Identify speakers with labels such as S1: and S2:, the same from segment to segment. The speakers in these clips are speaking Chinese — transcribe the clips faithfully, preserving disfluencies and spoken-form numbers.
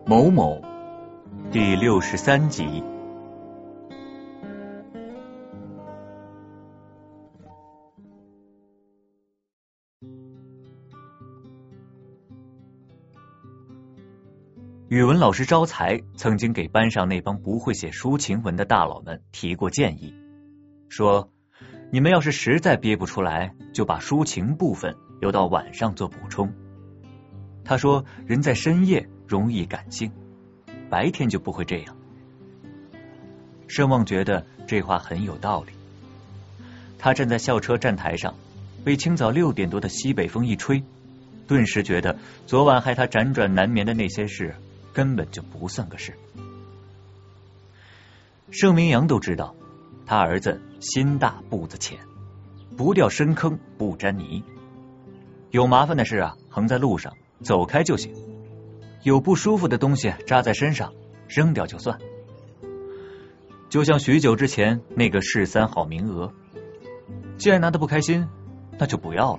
S1: 某某第六十三集。语文老师招财曾经给班上那帮不会写抒情文的大佬们提过建议，说你们要是实在憋不出来，就把抒情部分留到晚上做补充。他说人在深夜容易感性，白天就不会这样。盛旺觉得这话很有道理。他站在校车站台上，被清早六点多的西北风一吹，顿时觉得昨晚害他辗转难眠的那些事根本就不算个事。盛明阳都知道他儿子心大步子浅，不掉深坑不沾泥，有麻烦的事啊横在路上走开就行，有不舒服的东西扎在身上扔掉就算。就像许久之前那个市三好名额，既然拿得不开心，那就不要了。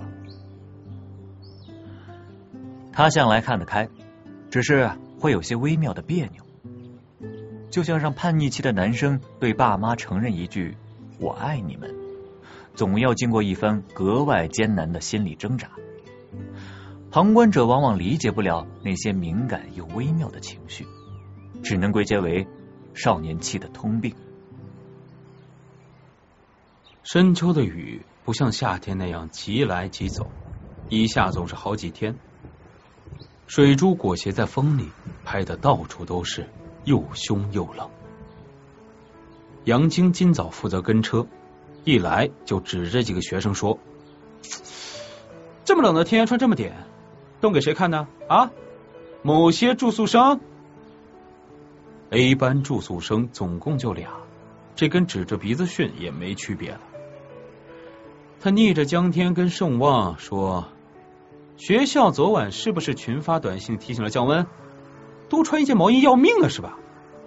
S1: 他向来看得开，只是会有些微妙的别扭，就像让叛逆期的男生对爸妈承认一句我爱你们，总要经过一番格外艰难的心理挣扎。旁观者往往理解不了那些敏感又微妙的情绪，只能归结为少年期的通病。
S2: 深秋的雨不像夏天那样急来急走，一下总是好几天。水珠裹挟在风里，拍得到处都是，又凶又冷。杨晶今早负责跟车，一来就指着几个学生说：这么冷的天穿这么点，冻给谁看呢？啊，某些住宿生。 A 班住宿生总共就俩，这跟指着鼻子训也没区别了。他逆着江天跟盛旺说：学校昨晚是不是群发短信提醒了降温？多穿一件毛衣要命了是吧？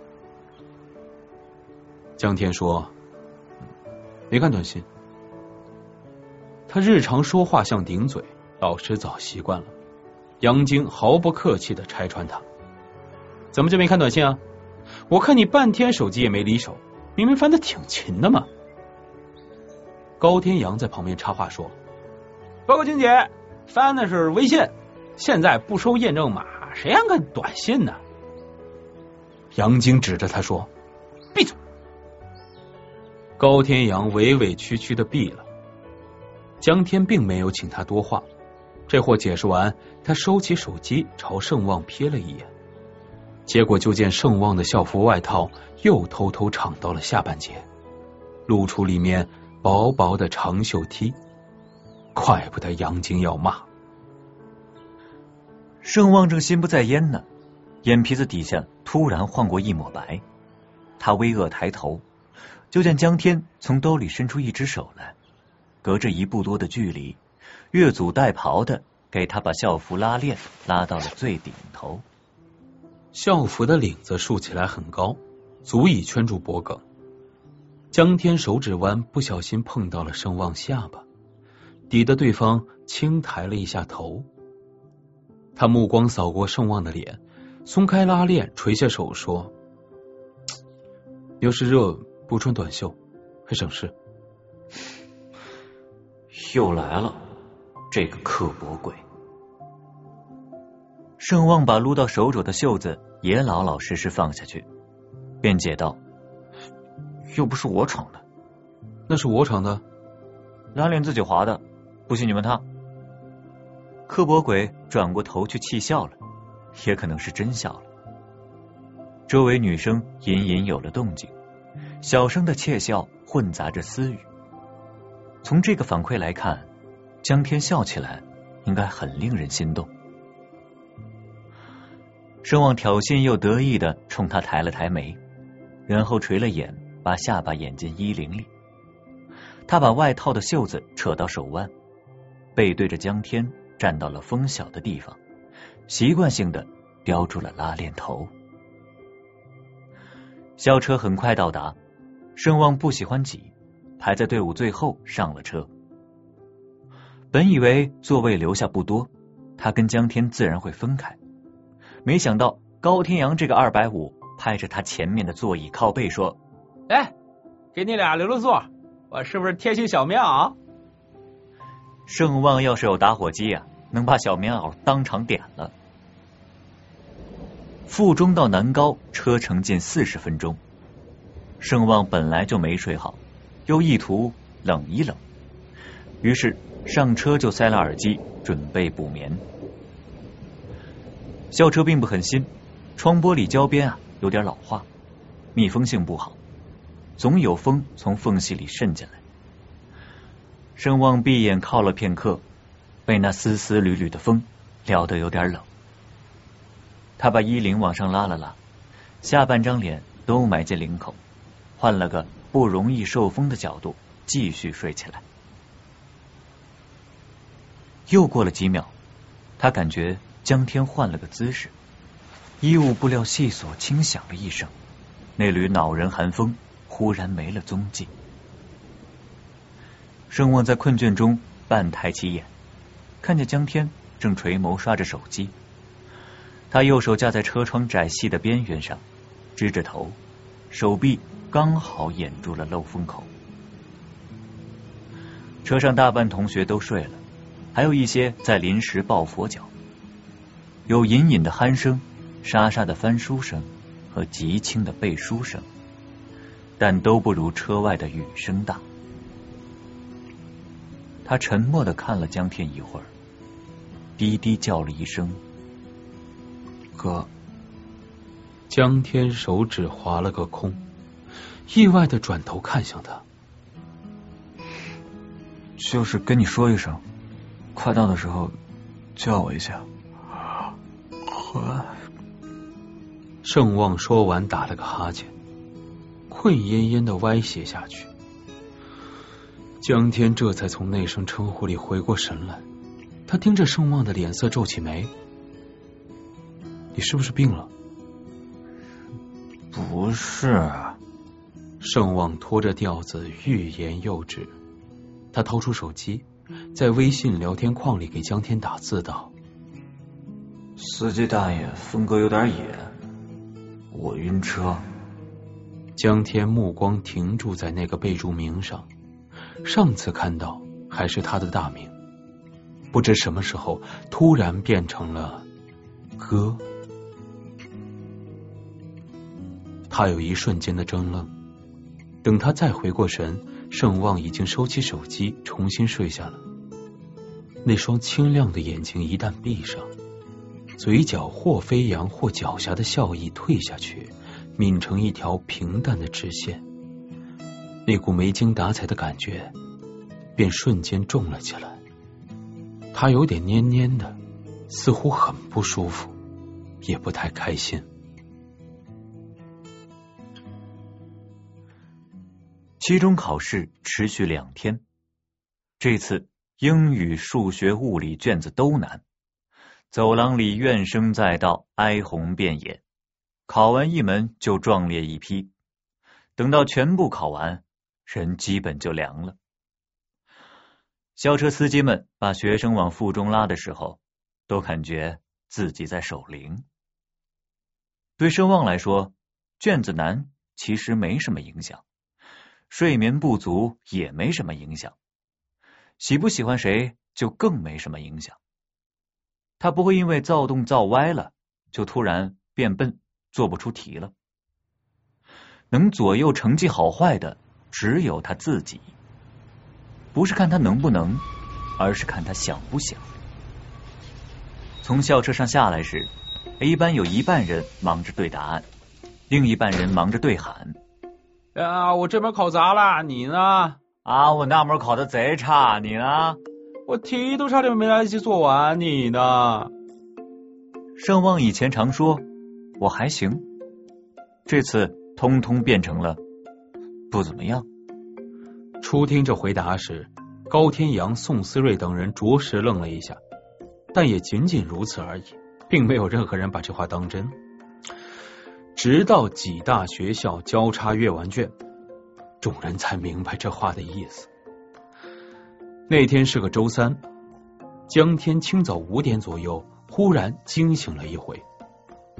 S2: 江天说：没看短信。他日常说话像顶嘴，老师早习惯了。杨晶毫不客气的拆穿他：怎么就没看短信啊？我看你半天手机也没离手，明明翻得挺勤的嘛。高天阳在旁边插话说：报告静姐，翻的是微信，现在不收验证码，谁按个短信呢？杨晶指着他说：闭嘴。高天阳委委屈屈的闭了。江天并没有请他多话，这货解释完，他收起手机朝盛旺瞥了一眼，结果就见盛旺的校服外套又偷偷敞到了下半截，露出里面薄薄的长袖 T， 怪不得杨晶要骂。
S1: 盛旺正心不在焉呢，眼皮子底下突然晃过一抹白，他微恶抬头，就见江天从兜里伸出一只手来，隔着一步多的距离，越俎代庖的给他把校服拉链拉到了最顶头。
S2: 校服的领子竖起来很高，足以圈住脖颈。江天手指弯不小心碰到了盛旺下巴，抵得对方轻抬了一下头。他目光扫过盛旺的脸，松开拉链，垂下手说：要是热不穿短袖还省事。
S1: 又来了，这个刻薄鬼。盛旺把撸到手肘的袖子也老老实实放下去，辩解道：又不是我闯的。
S2: 那是我闯的，
S1: 拉链自己滑的，不信你问他。刻薄鬼转过头去气笑了，也可能是真笑了。周围女生隐隐有了动静，小声的窃笑混杂着私语。从这个反馈来看，江天笑起来应该很令人心动。盛旺挑衅又得意的冲他抬了抬眉，然后垂了眼，把下巴掩进衣领里。他把外套的袖子扯到手腕，背对着江天站到了风小的地方，习惯性的叼住了拉链头。校车很快到达，盛旺不喜欢挤，排在队伍最后上了车。本以为座位留下不多，他跟江天自然会分开，没想到高天阳这个二百五拍着他前面的座椅靠背说：“
S3: 哎，给你俩留了座，我是不是贴心小棉袄？”
S1: 盛旺要是有打火机啊，能把小棉袄当场点了。附中到南高车程近四十分钟，盛旺本来就没睡好，又意图冷一冷，于是上车就塞了耳机，准备补眠。校车并不很新，窗玻璃胶边啊有点老化，密封性不好，总有风从缝隙里渗进来。盛旺闭眼靠了片刻，被那丝丝缕缕的风撩得有点冷。他把衣领往上拉了拉，下半张脸都埋进领口，换了个不容易受风的角度，继续睡起来。又过了几秒，他感觉江天换了个姿势，衣物布料细索轻响了一声，那缕恼人寒风忽然没了踪迹。盛旺在困倦中半抬起眼，看见江天正垂眸刷着手机，他右手架在车窗窄细的边缘上，支着头，手臂刚好掩住了漏风口。车上大半同学都睡了，还有一些在临时抱佛脚，有隐隐的鼾声、沙沙的翻书声和极轻的背书声，但都不如车外的雨声大。他沉默地看了江天一会儿，低低叫了一声哥。
S2: 江天手指划了个空，意外的转头看向他。
S4: 就是跟你说一声，快到的时候叫我一下。
S2: 盛旺说完打了个哈欠，困恹恹的歪斜下去。江天这才从那声称呼里回过神来，他盯着盛旺的脸色皱起眉：“你是不是病了？”“
S4: 不是。”
S2: 盛旺拖着调子欲言又止，他掏出手机，在微信聊天框里给江天打字道：“
S4: 司机大爷风格有点野，我晕车。”
S2: 江天目光停住在那个备注名上，上次看到还是他的大名，不知什么时候突然变成了哥。他有一瞬间的怔愣，等他再回过神，盛旺已经收起手机，重新睡下了。那双清亮的眼睛一旦闭上，嘴角或飞扬或狡黠的笑意退下去，抿成一条平淡的直线，那股没精打采的感觉便瞬间重了起来。他有点蔫蔫的，似乎很不舒服，也不太开心。
S1: 期中考试持续两天，这次英语、数学、物理卷子都难，走廊里怨声载道，哀鸿遍野。考完一门就壮烈一批，等到全部考完，人基本就凉了。校车司机们把学生往附中拉的时候，都感觉自己在守灵。对盛旺来说，卷子难其实没什么影响，睡眠不足也没什么影响，喜不喜欢谁就更没什么影响。他不会因为躁动躁歪了，就突然变笨，做不出题了。能左右成绩好坏的只有他自己，不是看他能不能，而是看他想不想。从校车上下来时， A 班有一半人忙着对答案，另一半人忙着对喊：
S3: 啊，我这门考砸了，你呢？
S1: 啊，我那门考的贼差，你呢？
S3: 我题都差点没来得及做完，你呢？
S1: 盛旺以前常说我还行，这次通通变成了不怎么样。
S2: 初听这回答时，高天阳、宋思睿等人着实愣了一下，但也仅仅如此而已，并没有任何人把这话当真。直到几大学校交叉阅完卷，众人才明白这话的意思。那天是个周三，江天清早五点左右忽然惊醒了一回，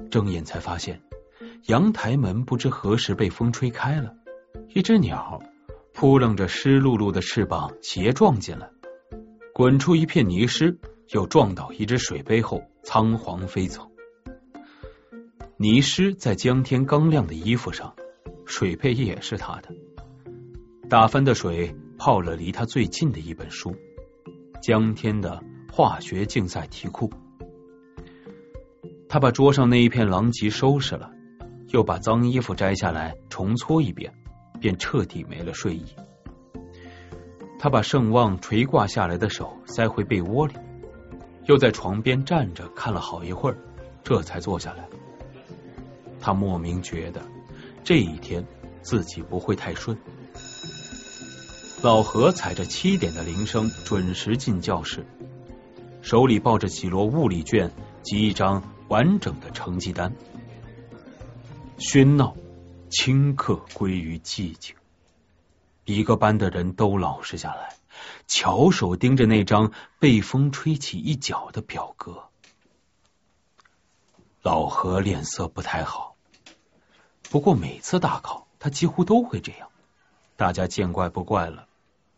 S2: 睁眼才发现阳台门不知何时被风吹开了，一只鸟扑棱着湿漉漉的翅膀斜撞进来，滚出一片泥湿，又撞倒一只水杯后仓皇飞走。泥湿在江天刚亮的衣服上，水杯也是他的。打翻的水泡了离他最近的一本书，江天的化学竞赛题库。他把桌上那一片狼藉收拾了，又把脏衣服摘下来重搓一遍，便彻底没了睡意。他把盛望垂挂下来的手塞回被窝里，又在床边站着看了好一会儿，这才坐下来。他莫名觉得这一天自己不会太顺。老何踩着七点的铃声准时进教室，手里抱着几摞物理卷及一张完整的成绩单。喧闹顷刻归于寂静，一个班的人都老实下来，翘首盯着那张被风吹起一角的表格。老何脸色不太好，不过每次大考他几乎都会这样，大家见怪不怪了。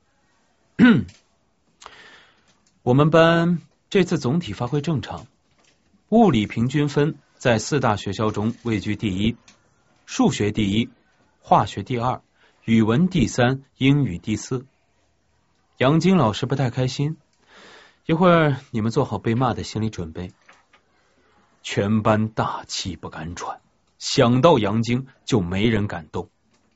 S2: 我们班这次总体发挥正常，物理平均分在四大学校中位居第一，数学第一，化学第二，语文第三，英语第四。杨晶老师不太开心，一会儿你们做好被骂的心理准备。全班大气不敢喘，想到杨晶就没人敢动。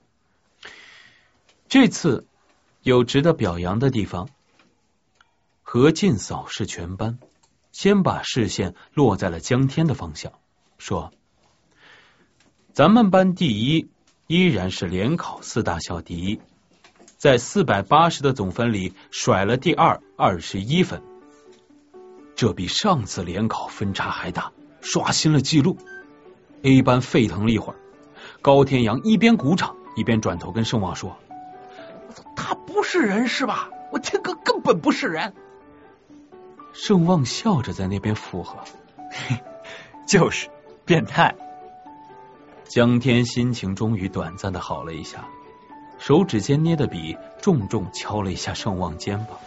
S2: 这次有值得表扬的地方。何进扫视全班，先把视线落在了江天的方向，说：咱们班第一依然是联考四大校第一，在四百八十的总分里甩了第二二十一分，这比上次联考分差还大，刷新了记录。 A 班沸腾了一会儿，高天阳一边鼓掌一边转头跟盛望说：
S3: 他不是人是吧？我天哥根本不是人。
S2: 盛望笑着在那边附和：
S1: 就是变态。
S2: 江天心情终于短暂的好了一下，手指间捏的笔重重敲了一下盛望肩膀。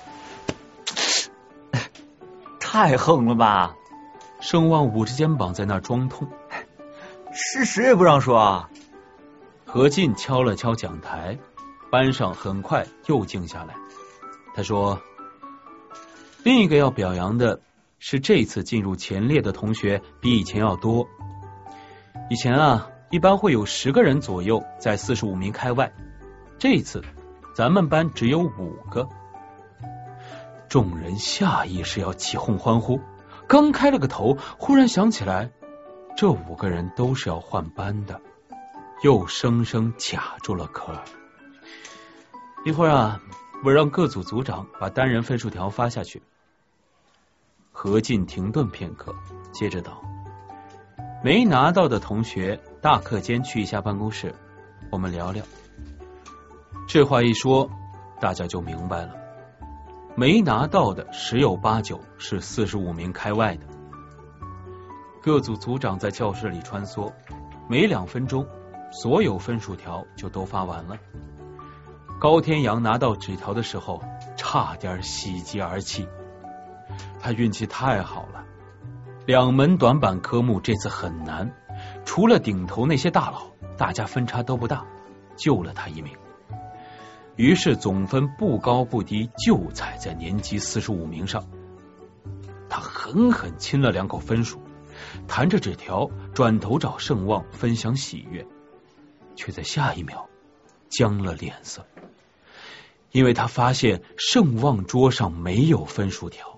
S1: 太横了吧！
S2: 盛望捂着肩膀在那装痛，
S1: 事实也不让说啊。
S2: 何进敲了敲讲台，班上很快又静下来。他说：另一个要表扬的是这次进入前列的同学比以前要多。以前啊，一般会有十个人左右在四十五名开外，这次咱们班只有五个。众人下意识要起哄欢呼，刚开了个头，忽然想起来这五个人都是要换班的，又生生卡住了壳。一会儿啊，我让各组组长把单人分数条发下去。何进停顿片刻，接着道：没拿到的同学大课间去一下办公室，我们聊聊。这话一说，大家就明白了，没拿到的十有八九是四十五名开外的。各组组长在教室里穿梭，没两分钟，所有分数条就都发完了。高天阳拿到纸条的时候，差点喜极而泣。他运气太好了，两门短板科目这次很难，除了顶头那些大佬，大家分差都不大，救了他一命。于是总分不高不低，就踩在年级四十五名上。他狠狠亲了两口分数，弹着纸条转头找盛望分享喜悦，却在下一秒僵了脸色，因为他发现盛望桌上没有分数条。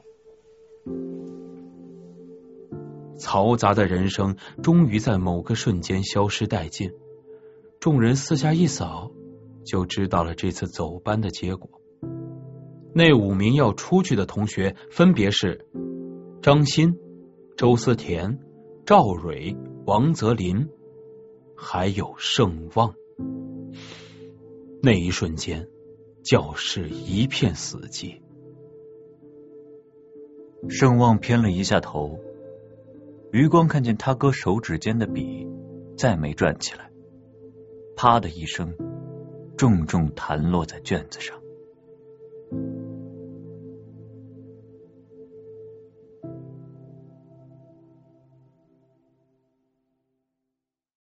S2: 嘈杂的人声终于在某个瞬间消失殆尽，众人四下一扫，就知道了这次走班的结果。那五名要出去的同学分别是张鑫、周思田、赵蕊、王泽林，还有盛望。那一瞬间，教室一片死寂。
S1: 盛望偏了一下头， 余光看见他哥手指间的笔再没转起来，啪的一声，重重弹落在卷子上。